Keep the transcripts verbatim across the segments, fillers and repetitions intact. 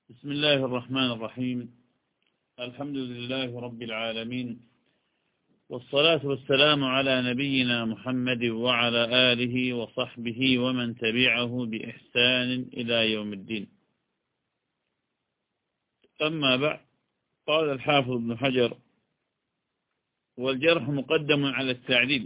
بسم الله الرحمن الرحيم. الحمد لله رب العالمين، والصلاة والسلام على نبينا محمد وعلى آله وصحبه ومن تبعه بإحسان إلى يوم الدين. أما بعد، قال الحافظ ابن حجر: والجرح مقدم على التعديل،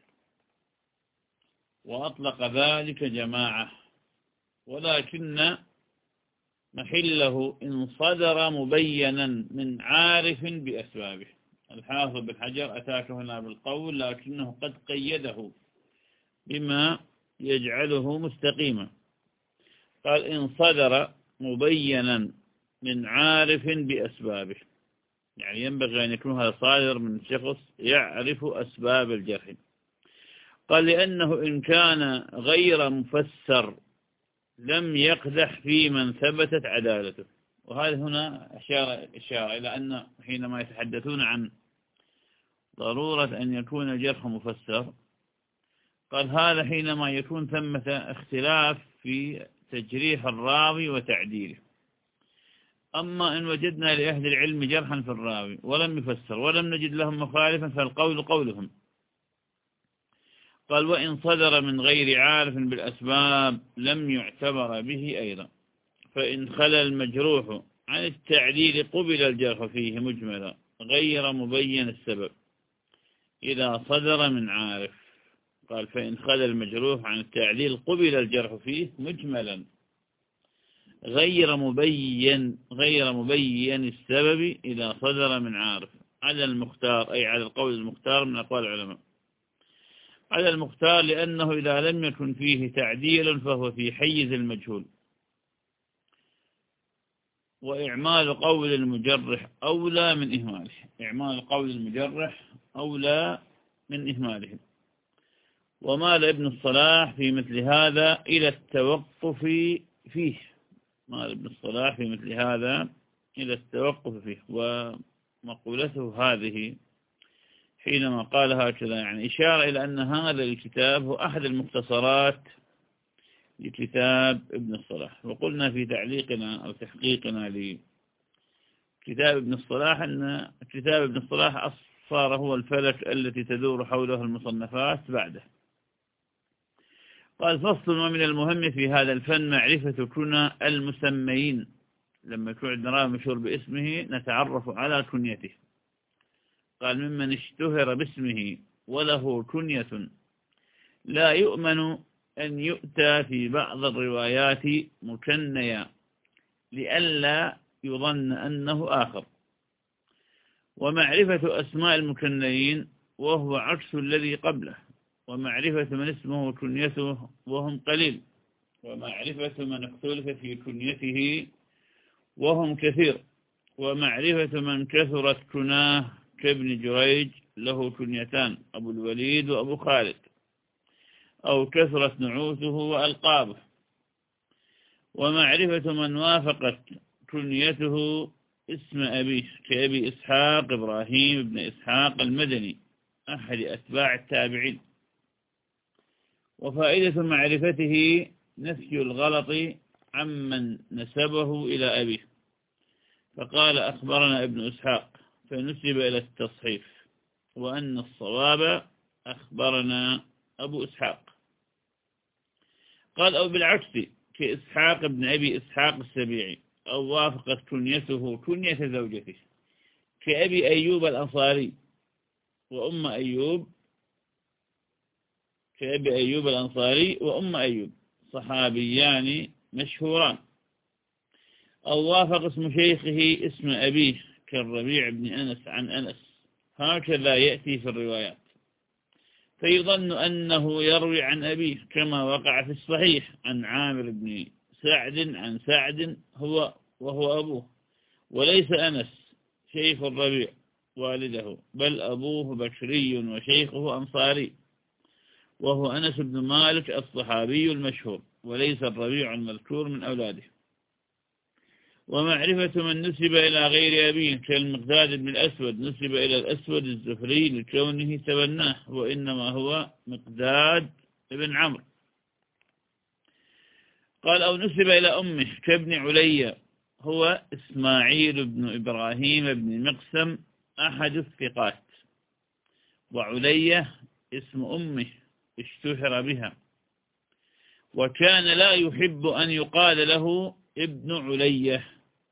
وأطلق ذلك جماعة، ولكن محله إن صدر مبينا من عارف بأسبابه. الحافظ بن حجر أتاك هنا بالقول، لكنه قد قيده بما يجعله مستقيما. قال: إن صدر مبينا من عارف بأسبابه، يعني ينبغي أن يكون هذا صادر من شخص يعرف أسباب الجرح. قال: لأنه إن كان غير مفسر لم يقدح في من ثبتت عدالته. وهذا هنا أشار إشارة إلى أن حينما يتحدثون عن ضرورة أن يكون الجرح مفسر، قال هذا حينما يكون ثمة اختلاف في تجريح الراوي وتعديله. أما إن وجدنا لأهل العلم جرحا في الراوي ولم يفسر ولم نجد لهم مخالفا فالقول قولهم. قال: وإن صدر من غير عارف بالأسباب لم يعتبر به أيضا، فإن خلا المجروح عن التعديل قبل الجرح فيه مجملا غير مبين السبب إذا صدر من عارف. قال: فإن خلا المجروح عن التعديل قبل الجرح فيه مجملا غير مبين غير مبين السبب إذا صدر من عارف، على المختار، أي على القول المختار من أقوال العلماء، على المختار، لأنه إذا لم يكن فيه تعديل فهو في حيز المجهول، وإعمال قول المجرح أولى من إهماله. إعمال قول المجرح أولى من إهماله. ومال ابن الصلاح في مثل هذا إلى التوقف فيه مال ابن الصلاح في مثل هذا إلى التوقف فيه. ومقولته هذه حينما قال هكذا يعني إشارة إلى أن هذا الكتاب هو أحد المختصرات لكتاب ابن الصلاح. وقلنا في تعليقنا أو تحقيقنا لكتاب ابن الصلاح أن كتاب ابن الصلاح صار هو الفلك التي تدور حوله المصنفات بعده. قال: فصل: ومن المهم في هذا الفن معرفة كنى المسميين. لما يكون عندنا راوي مشهور باسمه نتعرف على كنيته. قال: ممن اشتهر باسمه وله كنية لا يؤمن أن يؤتى في بعض الروايات مكنيا لئلا يظن أنه آخر. ومعرفة أسماء المكنيين وهو عكس الذي قبله، ومعرفة من اسمه كنيته وهم قليل، ومعرفة من اختلف في كنيته وهم كثير، ومعرفة من كثرت كناه كابن جريج له كنيتان أبو الوليد وأبو خالد، أو كثرت نعوته وألقابه، ومعرفة من وافقت كنيته اسم أبيه كأبي إسحاق إبراهيم بن إسحاق المدني أحد أتباع التابعين. وفائدة معرفته نفي الغلط عمن نسبه إلى أبيه، فقال: أخبرنا ابن إسحاق، فنسب إلى التصحيف، وأن الصواب أخبرنا أبو إسحاق. قال: أو بالعكس كإسحاق ابن أبي إسحاق السبيعي، أو وافقت كنيته كنية زوجته كأبي أيوب الأنصاري وأم أيوب كأبي أيوب الأنصاري وأم أيوب صحابيان مشهوران، أو وافق اسم شيخه اسم أبيه كالربيع بن أنس عن أنس. هكذا يأتي في الروايات، فيظن أنه يروي عن أبيه كما وقع في الصحيح عن عامر بن سعد عن سعد هو وهو أبوه، وليس أنس شيخ الربيع والده، بل أبوه بشري وشيخه أنصاري، وهو أنس بن مالك الصحابي المشهور، وليس الربيع المذكور من أولاده. ومعرفة من نسب إلى غير أبيه كالمقداد بن الأسود نسب إلى الأسود الزفري لكونه تبناه، وإنما هو مقداد بن عمرو. قال: أو نسب إلى أمه كابن علي هو إسماعيل بن إبراهيم بن مقسم أحد الثقات، وعلية اسم أمه اشتهر بها، وكان لا يحب أن يقال له ابن علية،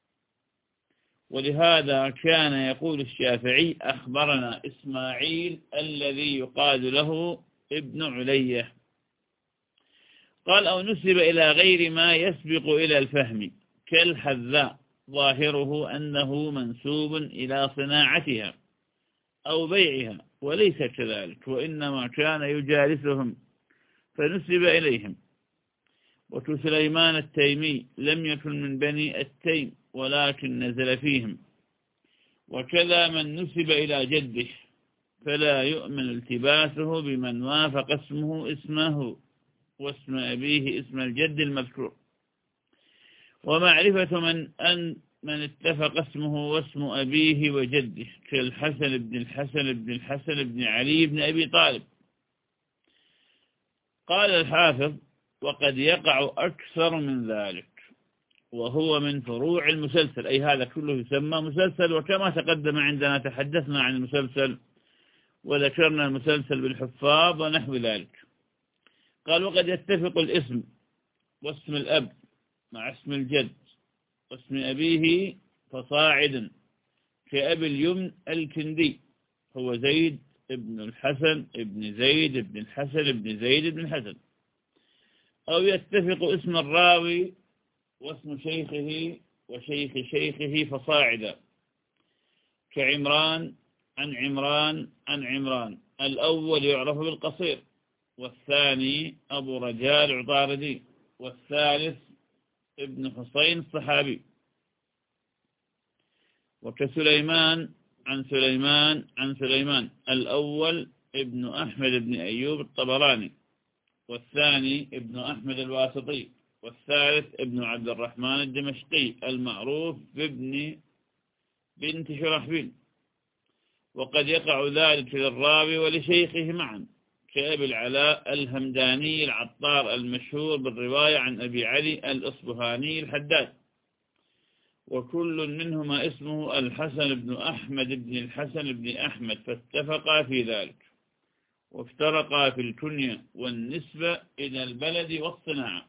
ولهذا كان يقول الشافعي أخبرنا إسماعيل الذي يقال له ابن علية. قال أو نسب إلى غير ما يسبق إلى الفهم كالحذاء، ظاهره أنه منسوب إلى صناعتها أو بيعها، وليس كذلك، وإنما كان يجالسهم فنسب إليهم. وسليمان التيمي لم يكن من بني التيم ولكن نزل فيهم، وكذا من نسب إلى جده فلا يؤمن التباسه بمن وافق اسمه اسمه واسم أبيه اسم الجد المذكور. ومعرفة من أن من اتفق اسمه واسم أبيه وجده كالحسن بن الحسن بن الحسن بن علي بن أبي طالب. قال الحافظ وقد يقع أكثر من ذلك، وهو من فروع المسلسل، أي هذا كله يسمى مسلسل. وكما تقدم عندنا تحدثنا عن المسلسل وذكرنا المسلسل بالحفاظ ونحو ذلك. قال وقد يتفق الاسم واسم الأب مع اسم الجد واسم أبيه فصاعدا كأبي اليمن الكندي هو زيد ابن الحسن ابن زيد ابن الحسن ابن زيد ابن الحسن. أو يتفق اسم الراوي واسم شيخه وشيخ شيخه فصاعدا كعمران عن عمران عن عمران، الأول يعرف بالقصير، والثاني أبو رجال العطاردي، والثالث ابن حسين الصحابي. وكسليمان عن سليمان عن سليمان، الأول ابن أحمد بن أيوب الطبراني، والثاني ابن أحمد الواسطي، والثالث ابن عبد الرحمن الدمشقي المعروف بابن بنت شرحبيل. وقد يقع ذلك للراوي ولشيخه معا كأبي العلاء الهمداني العطار المشهور بالرواية عن أبي علي الأصبهاني الحداد، وكل منهما اسمه الحسن بن أحمد بن الحسن بن أحمد، فاتفقا في ذلك وافترقا في الكنية والنسبة إلى البلد والصناعة.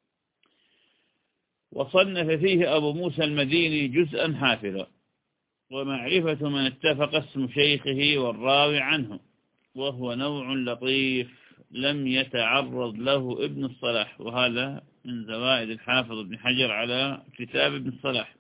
وصنف فيه أبو موسى المديني جزءا حافظا، ومعرفة من اتفق اسم شيخه والراوي عنه، وهو نوع لطيف لم يتعرض له ابن الصلاح، وهذا من زوائد الحافظ ابن حجر على كتاب ابن الصلاح.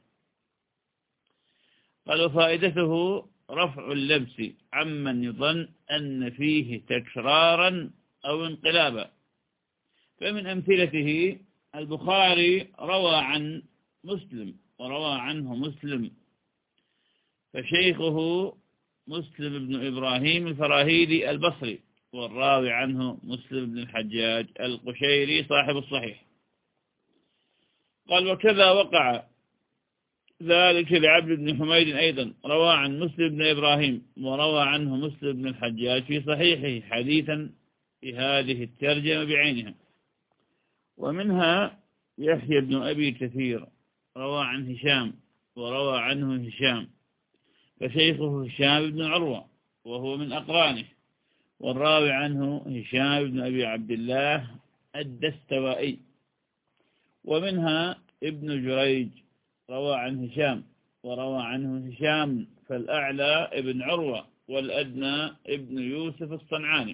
قال وفائدته رفع اللبس عمن يظن أن فيه تكرارا أو انقلابا. فمن أمثلته البخاري روى عن مسلم وروى عنه مسلم، فشيخه مسلم بن إبراهيم الفراهيدي البصري، والراوي عنه مسلم بن الحجاج القشيري صاحب الصحيح. قال وكذا وقع ذلك لعبد بن حميد أيضا، روى عن مسلم بن إبراهيم وروى عنه مسلم بن الحجاج في صحيحه حديثا بهذه الترجمة بعينها. ومنها يحيى بن أبي كثير روى عن هشام وروى عنه هشام، فشيخه هشام بن عروة وهو من أقرانه، والراوي عنه هشام بن أبي عبد الله الدستوائي. ومنها ابن جريج روى عن هشام وروى عنه هشام، فالأعلى ابن عروة والأدنى ابن يوسف الصنعاني.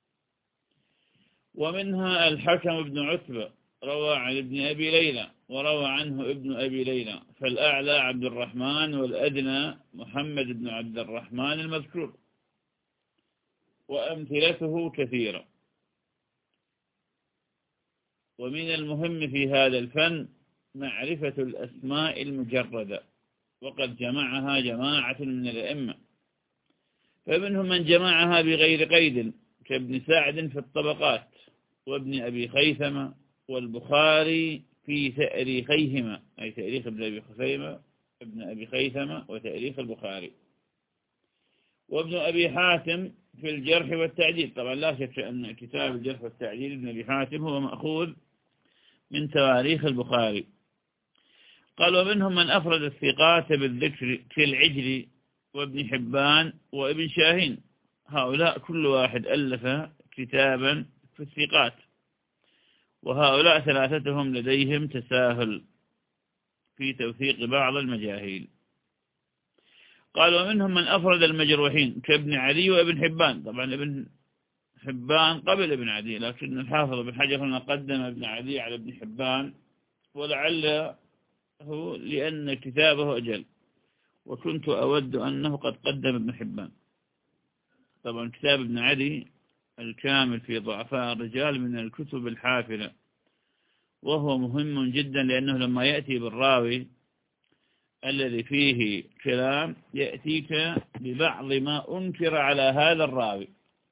ومنها الحكم بن عتبة روى عن ابن أبي ليلى وروى عنه ابن أبي ليلى، فالأعلى عبد الرحمن والأدنى محمد بن عبد الرحمن المذكور. وأمثلته كثيرة. ومن المهم في هذا الفن معرفة الأسماء المجردة، وقد جمعها جماعة من الأئمة، فمنهم من جمعها بغير قيد كابن سعد في الطبقات وابن أبي خيثمة والبخاري في تأريخيهما، أي تأريخ ابن أبي خيثمة ابن أبي خيثمة وتأريخ البخاري، وابن أبي حاتم في الجرح والتعديل. طبعا لا شك أن كتاب الجرح والتعديل ابن أبي حاتم هو مأخوذ من تواريخ البخاري. قال ومنهم من أفرد الثقات بالذكر كالعجلي وابن حبان وابن شاهين، هؤلاء كل واحد ألف كتابا في الثقات، وهؤلاء ثلاثتهم لديهم تساهل في توثيق بعض المجاهيل. قال ومنهم من أفرد المجروحين كابن عدي وابن حبان، طبعا ابن حبان قبل ابن عدي، لكن الحافظ بن حجر هنا قدم ابن عدي على ابن حبان، ولعله لأن كتابه أجل، وكنت أود أنه قد قدم ابن حبان. طبعا كتاب ابن عدي الكامل في ضعفاء الرجال من الكتب الحافلة، وهو مهم جدا، لأنه لما يأتي بالراوي الذي فيه كلام يأتيك ببعض ما أنكر على هذا الراوي.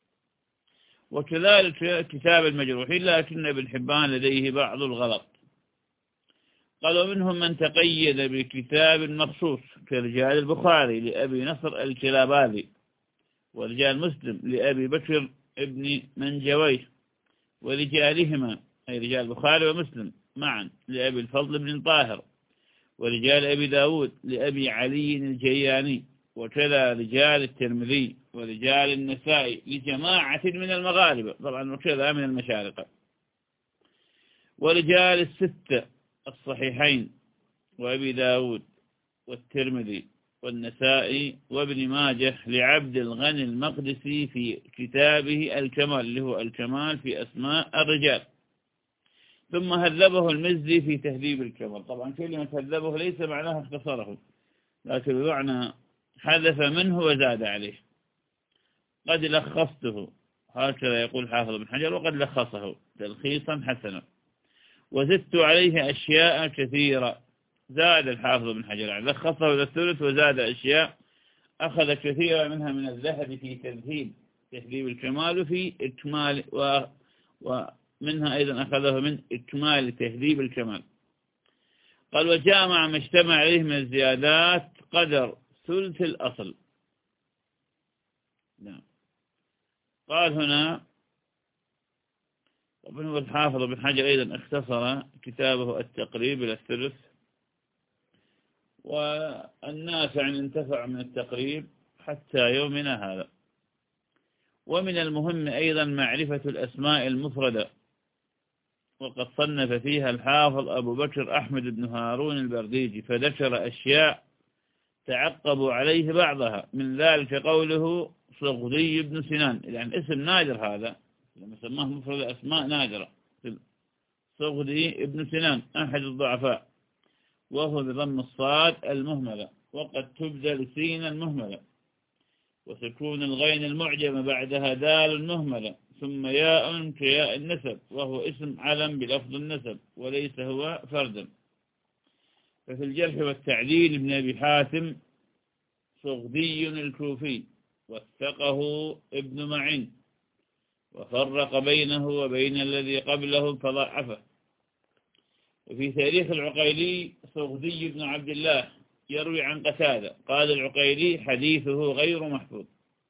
وكذلك كتاب المجروحين، لكن ابن حبان لديه بعض الغلط. قالوا منهم من تقيد بكتاب مخصوص كرجال البخاري لأبي نصر الكلاباذي، ورجال مسلم لأبي بكر ابن منجويه، ورجالهما أي رجال البخاري ومسلم معا لأبي الفضل بن طاهر، ورجال أبي داود لأبي علي الجياني، وكذا رجال الترمذي ورجال النسائي لجماعة من المغاربة، طبعا وكذا من المشارقة، ورجال الستة الصحيحين وأبي داود والترمذي والنسائي وابن ماجه لعبد الغني المقدسي في كتابه الكمال، اللي هو الكمال في أسماء الرجال. ثم هذبه المزي في تهذيب الكمال. طبعا كلمة هذبه ليس معناها اختصره، لكن بمعنى حذف منه وزاد عليه. قد لخصته، هكذا يقول حافظ بن حجر، وقد لخصه تلخيصا حسنا، وزدت عليه أشياء كثيرة. زاد الحافظ بن حجر يعني لخصه إلى الثلث وزاد أشياء، أخذ كثيرا منها من الذهب في تذهيب تهذيب الكمال في إكمال، و... ومنها أيضا أخذه من إكمال تهذيب الكمال. قال وجامع ما اجتمع عليه من الزيادات قدر ثلث الأصل. نعم. قال هنا وابن الحافظ بن حجر أيضا اختصر كتابه التقريب إلى الثلث، والناس يعني انتفع من التقريب حتى يومنا هذا. ومن المهم أيضا معرفة الأسماء المفردة، وقد صنف فيها الحافظ أبو بكر أحمد بن هارون البرديجي، فذكر أشياء تعقبوا عليه بعضها، من ذلك قوله صغدي بن سنان، يعني اسم نادر هذا، لما سماه مفرد أسماء نادرة، صغدي بن سنان أحد الضعفاء، وهو بضم الصاد المهملة، وقد تبدل سين المهملة، وتكون الغين المعجمة بعدها دال مهملة، ثم ياء كياء النسب، وهو اسم علم بلفظ النسب وليس هو فردا. ففي الجرح والتعديل ابن أبي حاتم صغدي الكوفي، وثقه ابن معين، وفرق بينه وبين الذي قبله فضعفه. وفي تاريخ العقيلي صغدي بن عبد الله يروي عن قتادة قال العقيلي حديثه غير محفوظ،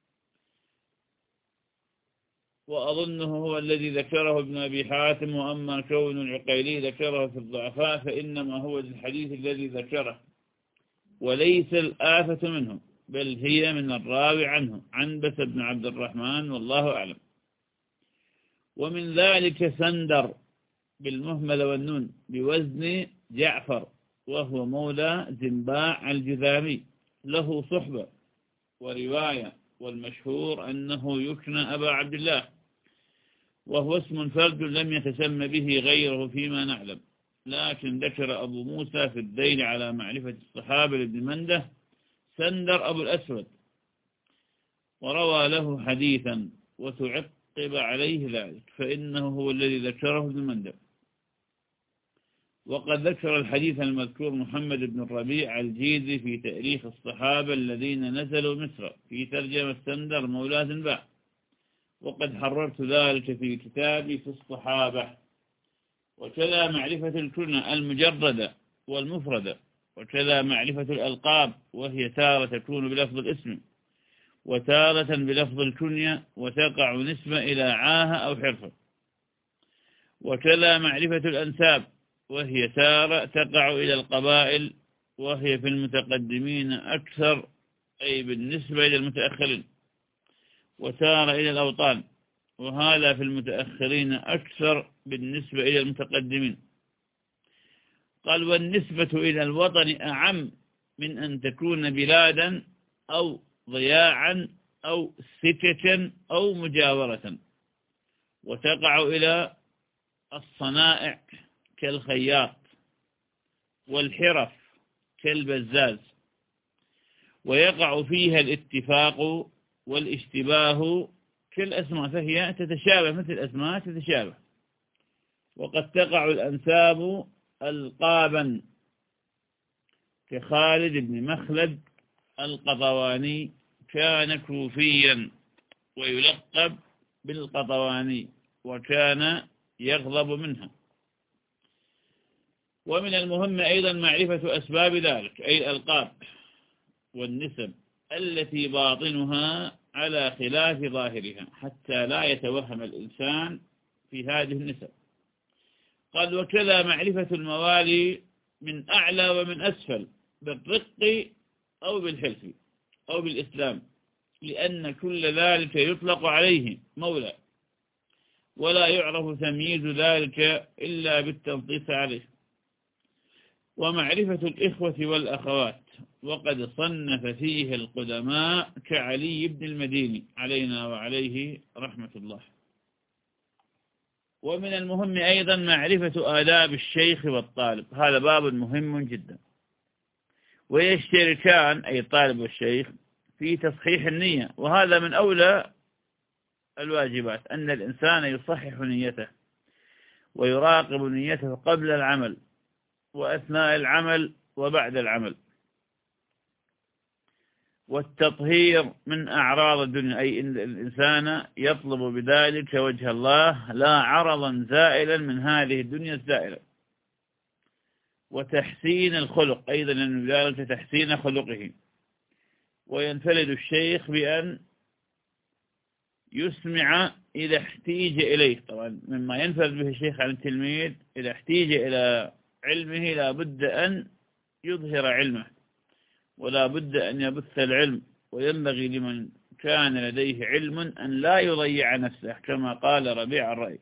وأظنه هو الذي ذكره ابن أبي حاتم، وأما كون العقيلي ذكره في الضعفاء فإنما هو الحديث الذي ذكره، وليس الآفة منه، بل هي من الراوي عنه عنبس بن عبد الرحمن، والله أعلم. ومن ذلك سندر بالمهمل والنون بوزن جعفر، وهو مولى زنباع الجذامي، له صحبة ورواية، والمشهور أنه يكنى أبا عبد الله، وهو اسم فرد لم يتسمى به غيره فيما نعلم، لكن ذكر أبو موسى في الدين على معرفة الصحابة لابن منده سندر أبو الأسود، وروى له حديثا وتعقب عليه ذلك، فإنه هو الذي ذكره ابن منده. وقد ذكر الحديث المذكور محمد بن الربيع الجيزي في تاريخ الصحابة الذين نزلوا مصر في ترجمة سندر مولى زنباع، وقد حررت ذلك في كتابي في الصحابة. وكذا معرفة الكنى المجردة والمفردة، وكذا معرفة الألقاب، وهي تارة تكون بلفظ الاسم وتارة بلفظ الكنية، وتقع نسبة إلى عاهة أو حرفة. وكذا معرفة الأنساب، وهي تارة تقع إلى القبائل، وهي في المتقدمين أكثر أي بالنسبة إلى المتأخرين، وتارة إلى الأوطان، وهذا في المتأخرين أكثر بالنسبة إلى المتقدمين. قال والنسبة إلى الوطن أعم من أن تكون بلادا أو ضياعا أو سككا أو مجاورة، وتقع إلى الصنائع كالخياط، والحرف كالبزاز، ويقع فيها الاتفاق والاشتباه كالأسماء، فهي تتشابه مثل الأسماء تتشابه. وقد تقع الأنساب ألقابا كخالد بن مخلد القطواني، كان كوفيا ويلقب بالقطواني، وكان يغضب منها. ومن المهم أيضا معرفة أسباب ذلك، أي الألقاب والنسب التي باطنها على خلاف ظاهرها، حتى لا يتوهم الإنسان في هذه النسب. قال وكذا معرفة الموالي من أعلى ومن أسفل بالرق أو بالحلف أو بالإسلام، لأن كل ذلك يطلق عليه مولى، ولا يعرف تمييز ذلك إلا بالتنصيص عليه. ومعرفة الإخوة والأخوات، وقد صنف فيه القدماء كعلي بن المديني علينا وعليه رحمة الله. ومن المهم أيضا معرفة آداب الشيخ والطالب، هذا باب مهم جدا. ويشتركان أي الطالب والشيخ في تصحيح النية، وهذا من أولى الواجبات، أن الإنسان يصحح نيته ويراقب نيته قبل العمل وأثناء العمل وبعد العمل. والتطهير من أعراض الدنيا، أي إن الإنسان يطلب بذلك وجه الله لا عرضا زائلا من هذه الدنيا الزائلة. وتحسين الخلق أيضا من ذلك تحسين خلقه. وينفرد الشيخ بأن يسمع إذا احتيج إليه، طبعا مما ينفرد به الشيخ عن التلميذ إذا احتيج إلى علمه لا بد أن يظهر علمه، ولا بد أن يبث العلم. وينبغي لمن كان لديه علم أن لا يضيع نفسه، كما قال ربيع الرأي.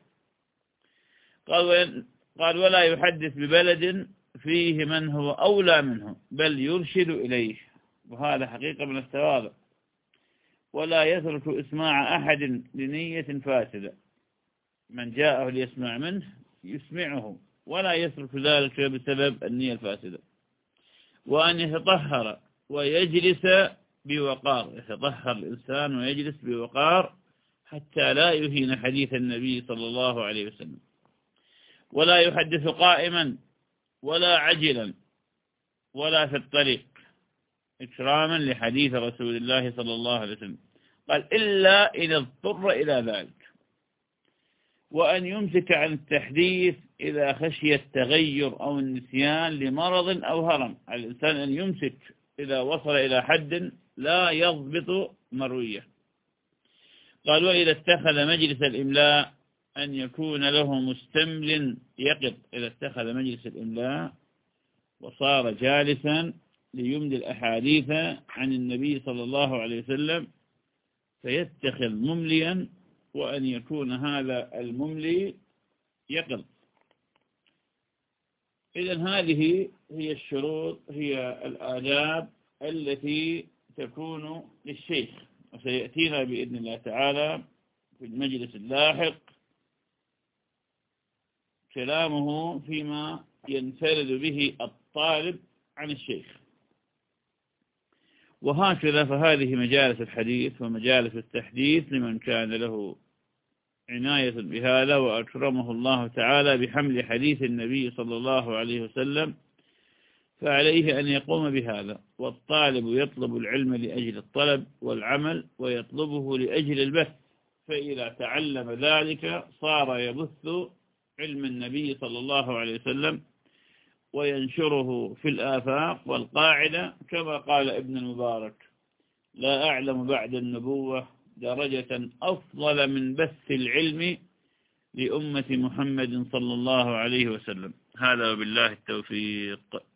قال, قال ولا يحدث ببلد فيه من هو أولى منه، بل يرشد إليه، وهذا حقيقة من التواضع. ولا يترك إسماع أحد لنية فاسدة، من جاءه ليسمع منه يسمعه، ولا يترك ذلك بسبب النية الفاسدة. وأن يتطهر ويجلس بوقار، يتطهر الإنسان ويجلس بوقار حتى لا يهين حديث النبي صلى الله عليه وسلم. ولا يحدث قائما ولا عجلا ولا في الطريق، إكراما لحديث رسول الله صلى الله عليه وسلم. قال إلا إذا اضطر إلى ذلك. وأن يمسك عن التحديث إذا خشي التغير أو النسيان لمرض أو هرم، على الإنسان أن يمسك إذا وصل إلى حد لا يضبط مروية. قال وإذا اتخذ مجلس الإملاء أن يكون له مستمل يقظ، إذا اتخذ مجلس الإملاء وصار جالسا ليملي الأحاديث عن النبي صلى الله عليه وسلم فيتخذ ممليا، وأن يكون هذا المملي يقظ. إذن هذه هي الشروط، هي الآداب التي تكون للشيخ، وسيأتينا بإذن الله تعالى في المجلس اللاحق كلامه فيما ينفرد به الطالب عن الشيخ. وهكذا فهذه مجالس الحديث ومجالس التحديث لمن كان له عناية بهذا وأكرمه الله تعالى بحمل حديث النبي صلى الله عليه وسلم، فعليه أن يقوم بهذا. والطالب يطلب العلم لأجل الطلب والعمل، ويطلبه لأجل البث، فإذا تعلم ذلك صار يبث علم النبي صلى الله عليه وسلم وينشره في الآفاق. والقاعدة كما قال ابن المبارك: لا أعلم بعد النبوة درجة أفضل من بث العلم لأمة محمد صلى الله عليه وسلم. هذا وبالله التوفيق.